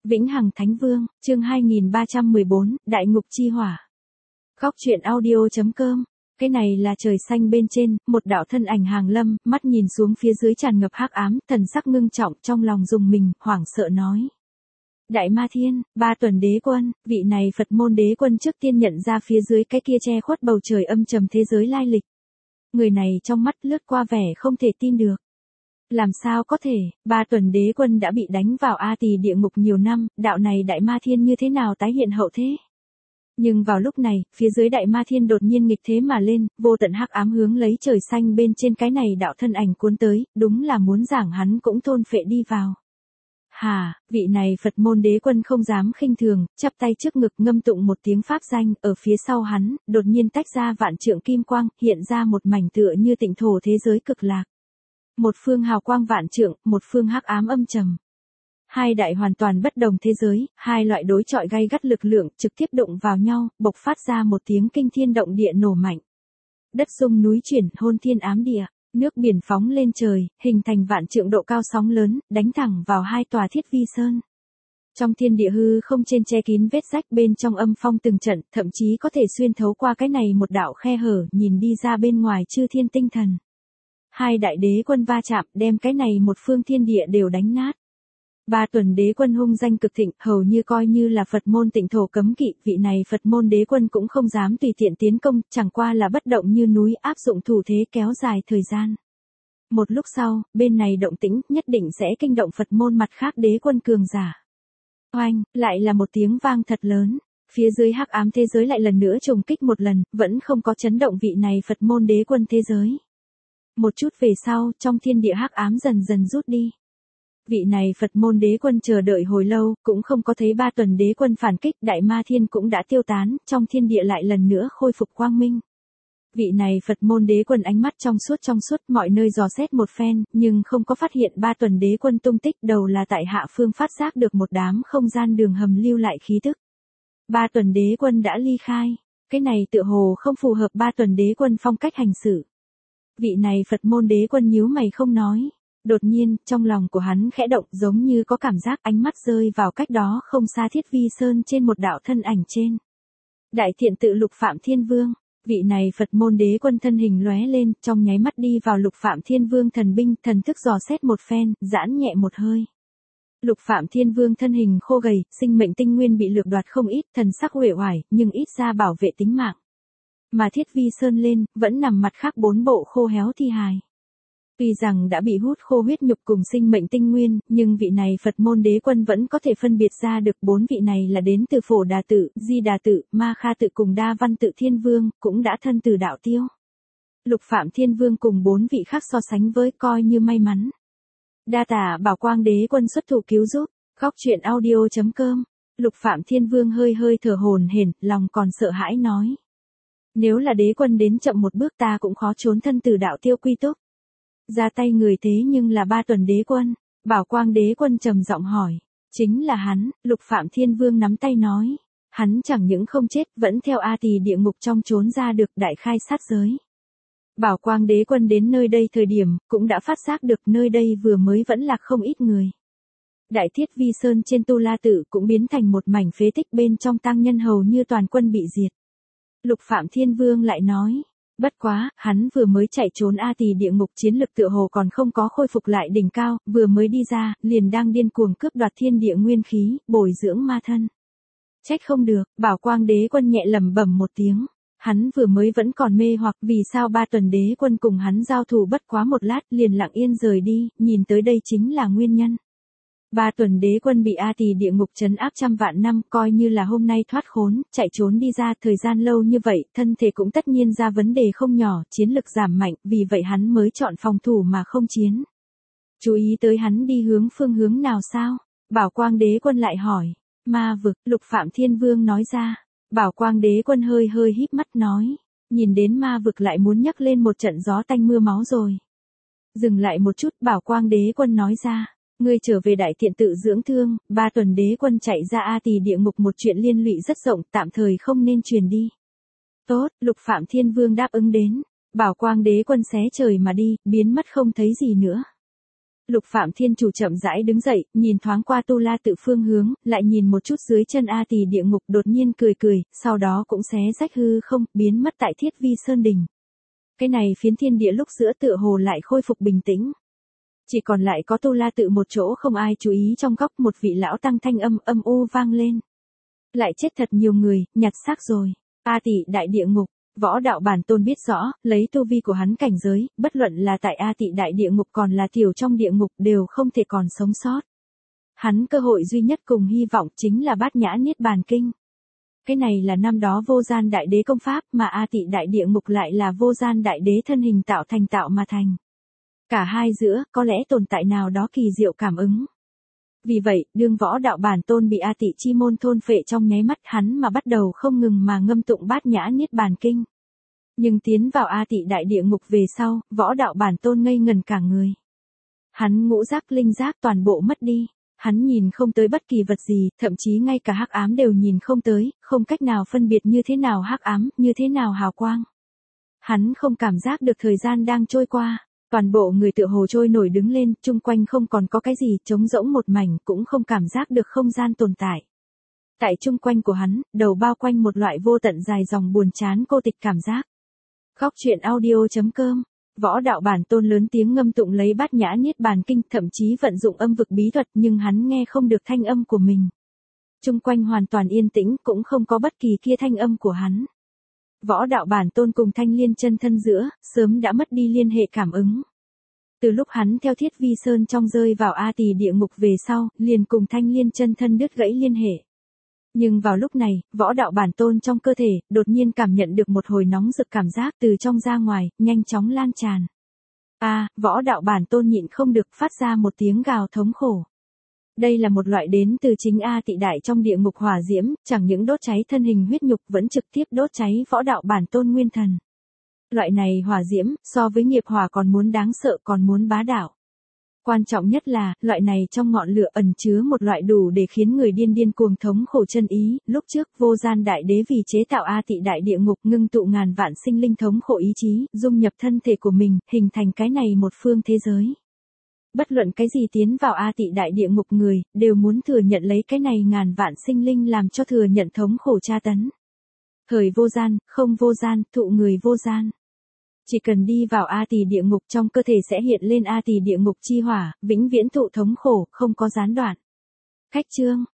Vĩnh Hằng Thánh Vương, chương 2314, Đại Ngục Chi Hỏa. Góc truyện audio.com. Cái này là trời xanh bên trên, một đạo thân ảnh hàng lâm, mắt nhìn xuống phía dưới tràn ngập hắc ám, thần sắc ngưng trọng, trong lòng rùng mình, hoảng sợ nói. Đại Ma Thiên, Ba Tuần Đế Quân, vị này Phật môn đế quân trước tiên nhận ra phía dưới cái kia che khuất bầu trời âm trầm thế giới lai lịch. Người này trong mắt lướt qua vẻ không thể tin được. Làm sao có thể, Ba Tuần Đế Quân đã bị đánh vào A Tỳ địa ngục nhiều năm, đạo này Đại Ma Thiên như thế nào tái hiện hậu thế? Nhưng vào lúc này, phía dưới Đại Ma Thiên đột nhiên nghịch thế mà lên, vô tận hắc ám hướng lấy trời xanh bên trên cái này đạo thân ảnh cuốn tới, đúng là muốn giảng hắn cũng thôn phệ đi vào. Hà, vị này Phật môn đế quân không dám khinh thường, chắp tay trước ngực ngâm tụng một tiếng pháp danh, ở phía sau hắn, đột nhiên tách ra vạn trượng kim quang, hiện ra một mảnh tựa như tịnh thổ thế giới cực lạc. Một phương hào quang vạn trượng, một phương hắc ám âm trầm. Hai đại hoàn toàn bất đồng thế giới, hai loại đối chọi gay gắt lực lượng trực tiếp đụng vào nhau, bộc phát ra một tiếng kinh thiên động địa nổ mạnh. Đất rung núi chuyển, hôn thiên ám địa, nước biển phóng lên trời, hình thành vạn trượng độ cao sóng lớn, đánh thẳng vào hai tòa Thiết Vi Sơn. Trong thiên địa hư không trên che kín vết rách bên trong âm phong từng trận, thậm chí có thể xuyên thấu qua cái này một đạo khe hở, nhìn đi ra bên ngoài chư thiên tinh thần. Hai đại đế quân va chạm, đem cái này một phương thiên địa đều đánh nát. Ba Tuần Đế Quân hung danh cực thịnh, hầu như coi như là Phật môn tịnh thổ cấm kỵ, vị này Phật môn đế quân cũng không dám tùy tiện tiến công, chẳng qua là bất động như núi, áp dụng thủ thế kéo dài thời gian. Một lúc sau, bên này động tĩnh, nhất định sẽ kinh động Phật môn mặt khác đế quân cường giả. Oanh, lại là một tiếng vang thật lớn. Phía dưới hắc ám thế giới lại lần nữa trùng kích một lần, vẫn không có chấn động vị này Phật môn đế quân thế giới. Một chút về sau, trong thiên địa hắc ám dần dần rút đi. Vị này Phật môn đế quân chờ đợi hồi lâu, cũng không có thấy Ba Tuần Đế Quân phản kích, Đại Ma Thiên cũng đã tiêu tán, trong thiên địa lại lần nữa khôi phục quang minh. Vị này Phật môn đế quân ánh mắt trong suốt mọi nơi dò xét một phen, nhưng không có phát hiện Ba Tuần Đế Quân tung tích, đầu là tại hạ phương phát giác được một đám không gian đường hầm lưu lại khí tức. Ba Tuần Đế Quân đã ly khai, cái này tựa hồ không phù hợp Ba Tuần Đế Quân phong cách hành xử. Vị này Phật môn đế quân nhíu mày không nói. Đột nhiên, trong lòng của hắn khẽ động, giống như có cảm giác, ánh mắt rơi vào cách đó không xa Thiết Vi Sơn trên một đạo thân ảnh trên. Đại thiện tự Lục Phạm Thiên Vương, vị này Phật môn đế quân thân hình lóe lên, trong nháy mắt đi vào Lục Phạm Thiên Vương thần binh, thần thức dò xét một phen, giãn nhẹ một hơi. Lục Phạm Thiên Vương thân hình khô gầy, sinh mệnh tinh nguyên bị lược đoạt không ít, thần sắc uể oải, nhưng ít ra bảo vệ tính mạng. Mà Thiết Vi Sơn lên, vẫn nằm mặt khác bốn bộ khô héo thi hài. Tuy rằng đã bị hút khô huyết nhục cùng sinh mệnh tinh nguyên, nhưng vị này Phật môn đế quân vẫn có thể phân biệt ra được bốn vị này là đến từ Phổ Đà Tự, Di Đà Tự, Ma Kha Tự cùng Đa Văn Tự Thiên Vương, cũng đã thân từ đạo tiêu. Lục Phạm Thiên Vương cùng bốn vị khác so sánh với coi như may mắn. Đa tạ Bảo Quang đế quân xuất thủ cứu giúp, góc truyện audio.com. Lục Phạm Thiên Vương hơi thở hổn hển, lòng còn sợ hãi nói. Nếu là đế quân đến chậm một bước ta cũng khó trốn thân từ đạo tiêu quy túc. Ra tay người thế nhưng là Ba Tuần Đế Quân, Bảo Quang Đế Quân trầm giọng hỏi. Chính là hắn, Lục Phạm Thiên Vương nắm tay nói. Hắn chẳng những không chết, vẫn theo A Tỳ địa ngục trong trốn ra được, đại khai sát giới. Bảo Quang Đế Quân đến nơi đây thời điểm, cũng đã phát giác được nơi đây vừa mới vẫn lạc không ít người. Đại Thiết Vi Sơn trên Tu La Tự cũng biến thành một mảnh phế tích, bên trong tăng nhân hầu như toàn quân bị diệt. Lục Phạm Thiên Vương lại nói. Bất quá, hắn vừa mới chạy trốn A Tỳ địa ngục, chiến lực tựa hồ còn không có khôi phục lại đỉnh cao, vừa mới đi ra, liền đang điên cuồng cướp đoạt thiên địa nguyên khí, bồi dưỡng ma thân. Trách không được, Bảo Quang Đế Quân nhẹ lẩm bẩm một tiếng. Hắn vừa mới vẫn còn mê hoặc, vì sao Ba Tuần Đế Quân cùng hắn giao thủ bất quá một lát, liền lặng yên rời đi, nhìn tới đây chính là nguyên nhân. Ba Tuần Đế Quân bị A Tỳ địa ngục trấn áp trăm vạn năm, coi như là hôm nay thoát khốn, chạy trốn đi ra, thời gian lâu như vậy, thân thể cũng tất nhiên ra vấn đề không nhỏ, chiến lực giảm mạnh, vì vậy hắn mới chọn phòng thủ mà không chiến. Chú ý tới hắn đi phương hướng nào sao? Bảo Quang Đế Quân lại hỏi. Ma vực, Lục Phạm Thiên Vương nói ra. Bảo Quang Đế Quân hơi híp mắt nói. Nhìn đến ma vực lại muốn nhắc lên một trận gió tanh mưa máu rồi. Dừng lại một chút, Bảo Quang Đế Quân nói ra. Ngươi trở về đại thiện tự dưỡng thương, Ba Tuần Đế Quân chạy ra A Tỳ địa ngục, một chuyện liên lụy rất rộng, tạm thời không nên truyền đi. Tốt, Lục Phạm Thiên Vương đáp ứng đến. Bảo Quang Đế Quân xé trời mà đi, biến mất không thấy gì nữa. Lục Phạm Thiên Chủ chậm rãi đứng dậy, nhìn thoáng qua Tu La Tự phương hướng, lại nhìn một chút dưới chân A Tỳ địa ngục, đột nhiên cười cười, sau đó cũng xé rách hư không, biến mất tại Thiết Vi Sơn Đình. Cái này phiến thiên địa lúc giữa tựa hồ lại khôi phục bình tĩnh. Chỉ còn lại có Tu La Tự một chỗ không ai chú ý, trong góc một vị lão tăng thanh âm u vang lên. Lại chết thật nhiều người, nhặt xác rồi. A Tỳ đại địa ngục. Võ đạo bản tôn biết rõ, lấy tu vi của hắn cảnh giới, bất luận là tại A Tỳ đại địa ngục còn là tiểu trong địa ngục đều không thể còn sống sót. Hắn cơ hội duy nhất cùng hy vọng chính là Bát Nhã Niết Bàn Kinh. Cái này là năm đó Vô Gian Đại Đế công pháp, mà A Tỳ đại địa ngục lại là Vô Gian Đại Đế thân hình tạo mà thành. Cả hai giữa, có lẽ tồn tại nào đó kỳ diệu cảm ứng. Vì vậy, đương võ đạo bản tôn bị A Tỳ chi môn thôn phệ trong nháy mắt, hắn mà bắt đầu không ngừng mà ngâm tụng Bát Nhã Niết Bàn Kinh. Nhưng tiến vào A Tỳ đại địa ngục về sau, võ đạo bản tôn ngây ngần cả người. Hắn ngũ giác linh giác toàn bộ mất đi, hắn nhìn không tới bất kỳ vật gì, thậm chí ngay cả hắc ám đều nhìn không tới, không cách nào phân biệt như thế nào hắc ám, như thế nào hào quang. Hắn không cảm giác được thời gian đang trôi qua. Toàn bộ người tựa hồ trôi nổi đứng lên, chung quanh không còn có cái gì, trống rỗng một mảnh, cũng không cảm giác được không gian tồn tại. Tại chung quanh của hắn, đầu bao quanh một loại vô tận dài dòng buồn chán cô tịch cảm giác. Góc truyện audio.com. Võ đạo bản tôn lớn tiếng ngâm tụng lấy Bát Nhã Niết Bàn Kinh, thậm chí vận dụng âm vực bí thuật, nhưng hắn nghe không được thanh âm của mình. Chung quanh hoàn toàn yên tĩnh, cũng không có bất kỳ kia thanh âm của hắn. Võ đạo bản tôn cùng Thanh Liên chân thân giữa, sớm đã mất đi liên hệ cảm ứng. Từ lúc hắn theo Thiết Vi Sơn trong rơi vào A Tỳ địa ngục về sau, liền cùng Thanh Liên chân thân đứt gãy liên hệ. Nhưng vào lúc này, võ đạo bản tôn trong cơ thể, đột nhiên cảm nhận được một hồi nóng rực cảm giác từ trong ra ngoài, nhanh chóng lan tràn. Võ đạo bản tôn nhịn không được phát ra một tiếng gào thống khổ. Đây là một loại đến từ chính A Tỳ đại trong địa ngục hỏa diễm, chẳng những đốt cháy thân hình huyết nhục vẫn trực tiếp đốt cháy võ đạo bản tôn nguyên thần. Loại này hỏa diễm, so với nghiệp hỏa còn muốn đáng sợ, còn muốn bá đạo. Quan trọng nhất là, loại này trong ngọn lửa ẩn chứa một loại đủ để khiến người điên cuồng thống khổ chân ý. Lúc trước, Vô Gian Đại Đế vì chế tạo A Tỳ đại địa ngục, ngưng tụ ngàn vạn sinh linh thống khổ ý chí, dung nhập thân thể của mình, hình thành cái này một phương thế giới. Bất luận cái gì tiến vào A Tỳ đại địa ngục người, đều muốn thừa nhận lấy cái này ngàn vạn sinh linh làm cho thừa nhận thống khổ tra tấn. Thời vô gian, không vô gian, thụ người vô gian. Chỉ cần đi vào A Tỳ địa ngục, trong cơ thể sẽ hiện lên A Tỳ địa ngục chi hỏa, vĩnh viễn thụ thống khổ, không có gián đoạn. Khách chương.